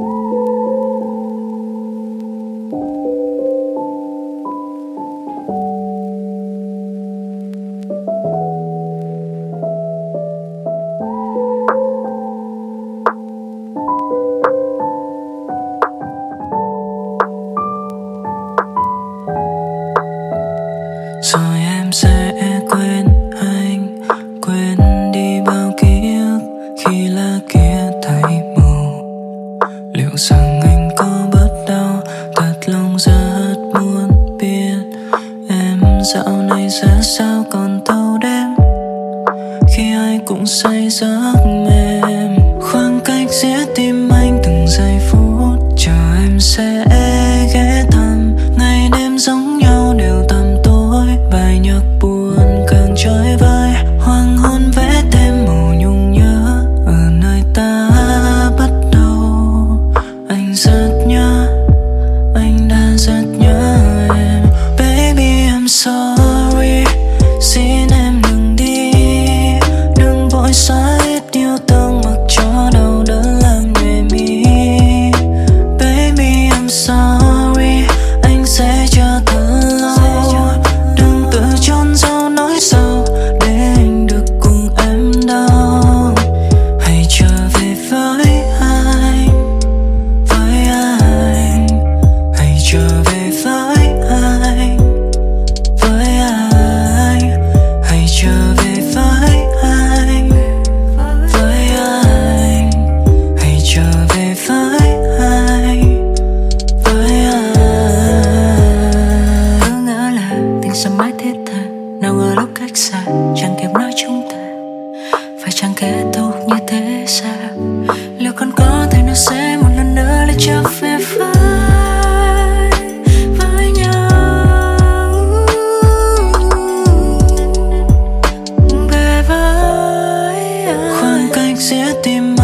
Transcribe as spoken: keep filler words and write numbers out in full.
Rồi em sẽ quên anh, quên đi bao ký ức khi lá kia thay màu. Liệu rằng anh có bớt đau? Thật lòng rất muốn biết em dạo này ra sao, còn thâu đêm khi ai cũng say giấc mềm. Khoảng cách giữa tim anh từng giây phút, chờ em sẽ ghé thăm. Ngày đêm giống nhau đều tăm tối, bài nhạc buồn càng trôi vơi. Hoàng hôn vẽ thêm màu nhung nhớ ở nơi ta bắt đầu. Anh rất nhớ, anh đã rất nhớ em. Baby I'm sorry, xin em đừng đi, đừng vội xa hết yêu thương mặc cho đau đớn làm nhòe mi. Baby I'm sorry, anh sẽ chờ thật lâu, đừng tự chôn dấu nỗi sầu để anh được cùng em đau. Hãy trở về với anh, với anh, hãy trở về với anh, với anh, hãy trở về với anh, với anh, hãy trở về với anh, với anh. Cứ ngỡ là tình sẽ mãi thiết tha, nào ngờ lúc cách xa chẳng kịp nói chúng ta phải chẳng kết thúc như thế sao. Liệu còn có thể nào sẽ một lần nữa lại trở về với với nhau, về với anh. Khoảng cách giữa tim